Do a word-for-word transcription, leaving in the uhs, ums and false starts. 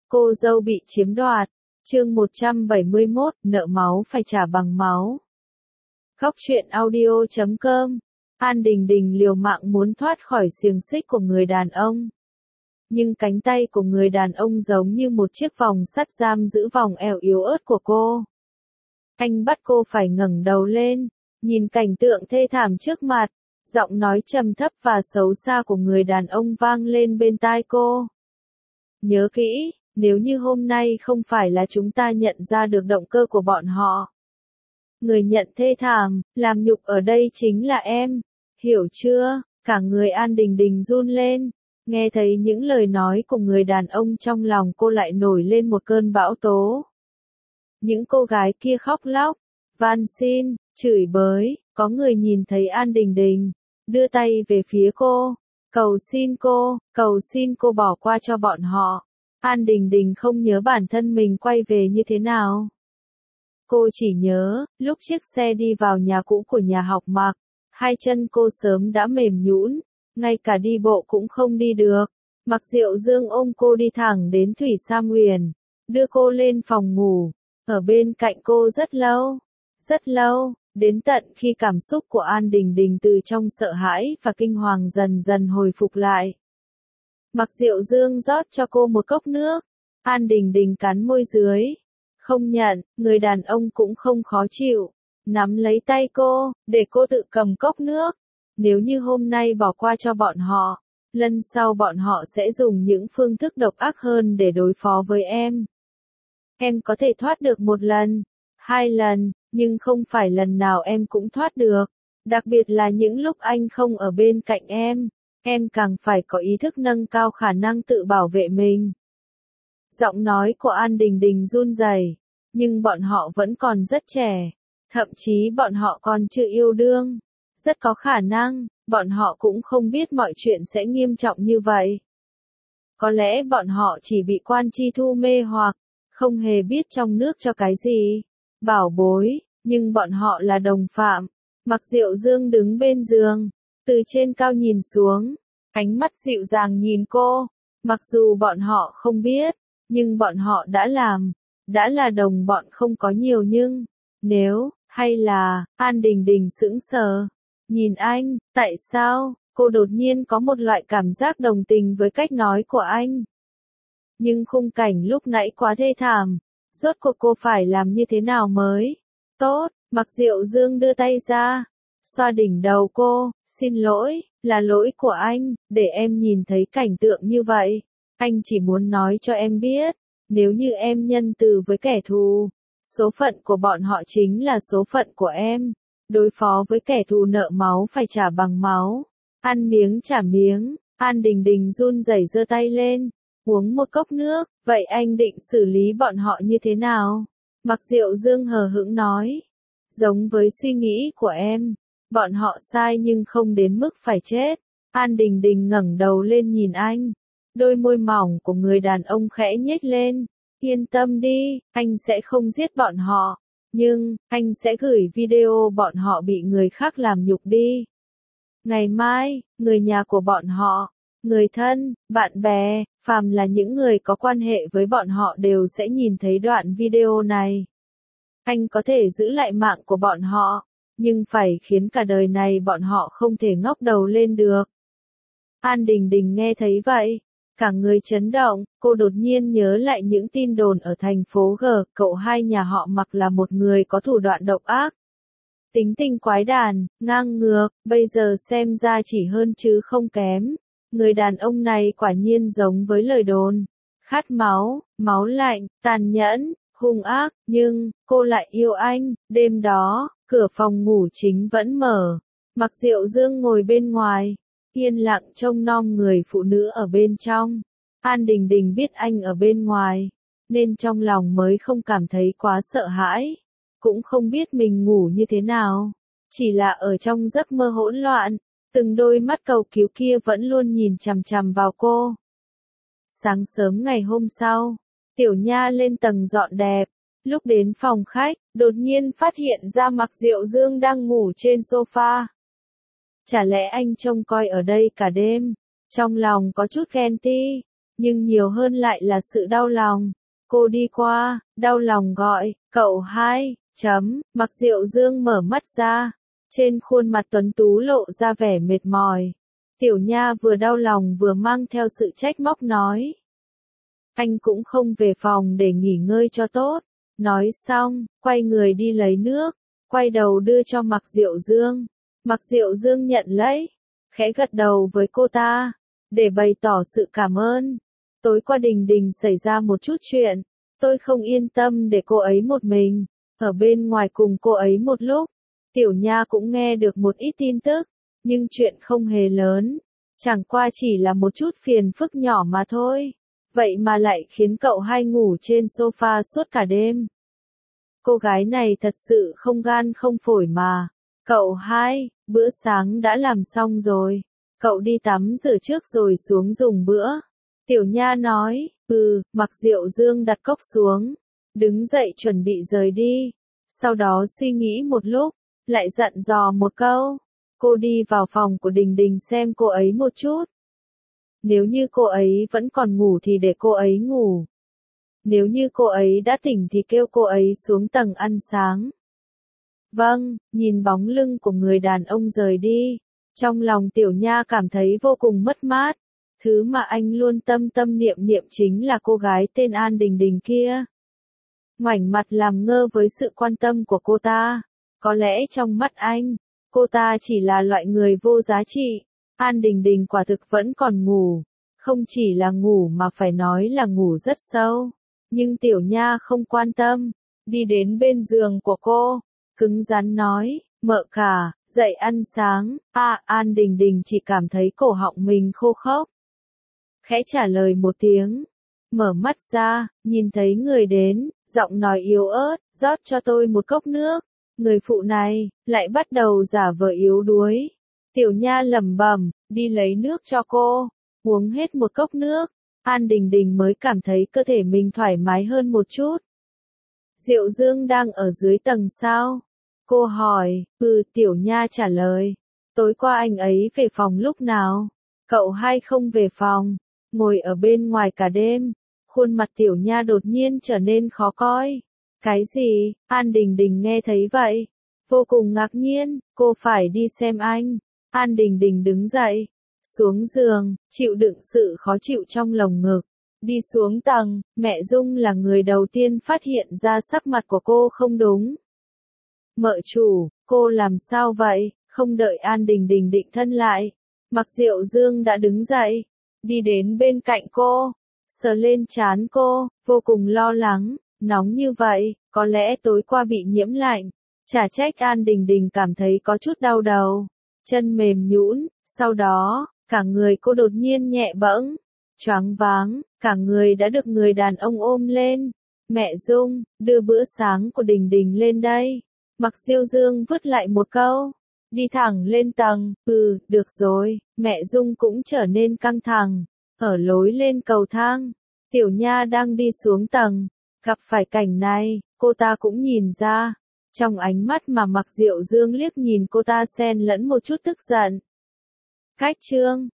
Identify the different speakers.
Speaker 1: Cô dâu bị chiếm đoạt. Chương một trăm bảy mươi mốt, nợ máu phải trả bằng máu. Góc truyện audio chấm com. An Đình Đình liều mạng muốn thoát khỏi xiềng xích của người đàn ông. Nhưng cánh tay của người đàn ông giống như một chiếc vòng sắt giam giữ vòng eo yếu ớt của cô. Anh bắt cô phải ngẩng đầu lên, nhìn cảnh tượng thê thảm trước mặt, giọng nói trầm thấp và xấu xa của người đàn ông vang lên bên tai cô. Nhớ kỹ, nếu như hôm nay không phải là chúng ta nhận ra được động cơ của bọn họ. Người nhận thê thảm, làm nhục ở đây chính là em, hiểu chưa? Cả người An Đình Đình run lên, nghe thấy những lời nói của người đàn ông trong lòng cô lại nổi lên một cơn bão tố. Những cô gái kia khóc lóc, van xin, chửi bới, có người nhìn thấy An Đình Đình, đưa tay về phía cô, cầu xin cô, cầu xin cô bỏ qua cho bọn họ. An Đình Đình không nhớ bản thân mình quay về như thế nào. Cô chỉ nhớ, lúc chiếc xe đi vào nhà cũ của nhà học Mạc, hai chân cô sớm đã mềm nhũn, ngay cả đi bộ cũng không đi được. Mạc Diệu Dương ôm cô đi thẳng đến Thủy Sa Nguyền, đưa cô lên phòng ngủ, ở bên cạnh cô rất lâu, rất lâu, đến tận khi cảm xúc của An Đình Đình từ trong sợ hãi và kinh hoàng dần dần hồi phục lại. Mạc Diệu Dương rót cho cô một cốc nước, An Đình Đình cắn môi dưới, không nhận, người đàn ông cũng không khó chịu, nắm lấy tay cô, để cô tự cầm cốc nước. Nếu như hôm nay bỏ qua cho bọn họ, lần sau bọn họ sẽ dùng những phương thức độc ác hơn để đối phó với em. Em có thể thoát được một lần, hai lần, nhưng không phải lần nào em cũng thoát được, đặc biệt là những lúc anh không ở bên cạnh em. Em càng phải có ý thức nâng cao khả năng tự bảo vệ mình. Giọng nói của An Đình Đình run rẩy, nhưng bọn họ vẫn còn rất trẻ, thậm chí bọn họ còn chưa yêu đương. Rất có khả năng, bọn họ cũng không biết mọi chuyện sẽ nghiêm trọng như vậy. Có lẽ bọn họ chỉ bị Quan Chi Thu mê hoặc, không hề biết trong nước cho cái gì. Bảo bối, nhưng bọn họ là đồng phạm. Mạc Diệu Dương đứng bên giường, từ trên cao nhìn xuống, ánh mắt dịu dàng nhìn cô. Mặc dù bọn họ không biết, nhưng bọn họ đã làm, đã là đồng bọn không có nhiều nhưng, nếu, hay là, An Đình Đình sững sờ, nhìn anh, tại sao, cô đột nhiên có một loại cảm giác đồng tình với cách nói của anh. Nhưng khung cảnh lúc nãy quá thê thảm, rốt cuộc cô phải làm như thế nào mới? Tốt, Mạc Diệu Dương đưa tay ra, xoa đỉnh đầu cô, xin lỗi, là lỗi của anh, để em nhìn thấy cảnh tượng như vậy. Anh chỉ muốn nói cho em biết, nếu như em nhân từ với kẻ thù, số phận của bọn họ chính là số phận của em. Đối phó với kẻ thù nợ máu phải trả bằng máu. Ăn miếng trả miếng. An Đình Đình run rẩy giơ tay lên, uống một cốc nước. Vậy anh định xử lý bọn họ như thế nào? Mạc Diệu Dương hờ hững nói. Giống với suy nghĩ của em, bọn họ sai nhưng không đến mức phải chết. An Đình Đình ngẩng đầu lên nhìn anh. Đôi môi mỏng của người đàn ông khẽ nhếch lên. Yên tâm đi, anh sẽ không giết bọn họ. Nhưng, anh sẽ gửi video bọn họ bị người khác làm nhục đi. Ngày mai, người nhà của bọn họ, người thân, bạn bè, phàm là những người có quan hệ với bọn họ đều sẽ nhìn thấy đoạn video này. Anh có thể giữ lại mạng của bọn họ, nhưng phải khiến cả đời này bọn họ không thể ngóc đầu lên được. An Đình Đình nghe thấy vậy, cả người chấn động, cô đột nhiên nhớ lại những tin đồn ở thành phố G, cậu hai nhà họ Mạc là một người có thủ đoạn độc ác. Tính tình quái đản, ngang ngược, bây giờ xem ra chỉ hơn chứ không kém. Người đàn ông này quả nhiên giống với lời đồn. Khát máu, máu lạnh, tàn nhẫn, hung ác, nhưng, cô lại yêu anh. Đêm đó, cửa phòng ngủ chính vẫn mở. Mạc Diệu Dương ngồi bên ngoài, yên lặng trông nom người phụ nữ ở bên trong. An Đình Đình biết anh ở bên ngoài, nên trong lòng mới không cảm thấy quá sợ hãi. Cũng không biết mình ngủ như thế nào. Chỉ là ở trong giấc mơ hỗn loạn, từng đôi mắt cầu cứu kia vẫn luôn nhìn chằm chằm vào cô. Sáng sớm ngày hôm sau, Tiểu Nha lên tầng dọn đẹp. Lúc đến phòng khách, đột nhiên phát hiện ra Mạc Diệu Dương đang ngủ trên sofa. Chả lẽ anh trông coi ở đây cả đêm? Trong lòng có chút ghen tị, nhưng nhiều hơn lại là sự đau lòng. Cô đi qua, đau lòng gọi, cậu hai, chấm, Mặc Diệu Dương mở mắt ra, trên khuôn mặt tuấn tú lộ ra vẻ mệt mỏi. Tiểu Nha vừa đau lòng vừa mang theo sự trách móc nói. Anh cũng không về phòng để nghỉ ngơi cho tốt. Nói xong, quay người đi lấy nước, quay đầu đưa cho Mặc Diệu Dương. Mặc Diệu Dương nhận lấy, khẽ gật đầu với cô ta, để bày tỏ sự cảm ơn. Tối qua Đình Đình xảy ra một chút chuyện, tôi không yên tâm để cô ấy một mình, ở bên ngoài cùng cô ấy một lúc. Tiểu Nha cũng nghe được một ít tin tức, nhưng chuyện không hề lớn, chẳng qua chỉ là một chút phiền phức nhỏ mà thôi. Vậy mà lại khiến cậu hai ngủ trên sofa suốt cả đêm. Cô gái này thật sự không gan không phổi mà. Cậu hai, bữa sáng đã làm xong rồi. Cậu đi tắm rửa trước rồi xuống dùng bữa. Tiểu Nha nói, ừ, Mặc Diệu Dương đặt cốc xuống, đứng dậy chuẩn bị rời đi. Sau đó suy nghĩ một lúc, lại dặn dò một câu. Cô đi vào phòng của Đình Đình xem cô ấy một chút. Nếu như cô ấy vẫn còn ngủ thì để cô ấy ngủ. Nếu như cô ấy đã tỉnh thì kêu cô ấy xuống tầng ăn sáng. Vâng, nhìn bóng lưng của người đàn ông rời đi. Trong lòng Tiểu Nha cảm thấy vô cùng mất mát. Thứ mà anh luôn tâm tâm niệm niệm chính là cô gái tên An Đình Đình kia. Ngoảnh mặt làm ngơ với sự quan tâm của cô ta. Có lẽ trong mắt anh, cô ta chỉ là loại người vô giá trị. An Đình Đình quả thực vẫn còn ngủ. Không chỉ là ngủ mà phải nói là ngủ rất sâu. Nhưng Tiểu Nha không quan tâm. Đi đến bên giường của cô, cứng rắn nói, mợ cả, dậy ăn sáng. À, An Đình Đình chỉ cảm thấy cổ họng mình khô khốc. Khẽ trả lời một tiếng. Mở mắt ra, nhìn thấy người đến, giọng nói yếu ớt, rót cho tôi một cốc nước. Người phụ này, lại bắt đầu giả vờ yếu đuối. Tiểu Nha lẩm bẩm, đi lấy nước cho cô. Uống hết một cốc nước, An Đình Đình mới cảm thấy cơ thể mình thoải mái hơn một chút. Diệu Dương đang ở dưới tầng sao? Cô hỏi, ừ, Tiểu Nha trả lời. Tối qua anh ấy về phòng lúc nào? Cậu hai không về phòng, ngồi ở bên ngoài cả đêm. Khuôn mặt Tiểu Nha đột nhiên trở nên khó coi. Cái gì? An Đình Đình nghe thấy vậy, vô cùng ngạc nhiên, cô phải đi xem anh. An Đình Đình đứng dậy, xuống giường, chịu đựng sự khó chịu trong lồng ngực. Đi xuống tầng, mẹ Dung là người đầu tiên phát hiện ra sắc mặt của cô không đúng. Mợ chủ, cô làm sao vậy? Không đợi An Đình Đình định thân lại, Mặc Diệu Dương đã đứng dậy, đi đến bên cạnh cô, sờ lên trán cô, vô cùng lo lắng. Nóng như vậy, có lẽ tối qua bị nhiễm lạnh. Chả trách An Đình Đình cảm thấy có chút đau đầu, chân mềm nhũn, sau đó, cả người cô đột nhiên nhẹ bẫng, choáng váng, cả người đã được người đàn ông ôm lên. Mẹ Dung, đưa bữa sáng của Đình Đình lên đây. Mặc Diêu Dương vứt lại một câu, đi thẳng lên tầng. Ừ, được rồi. Mẹ Dung cũng trở nên căng thẳng, ở lối lên cầu thang. Tiểu Nha đang đi xuống tầng, gặp phải cảnh này, cô ta cũng nhìn ra. Trong ánh mắt mà Mặc Diệu Dương liếc nhìn cô ta xen lẫn một chút tức giận. Cách chương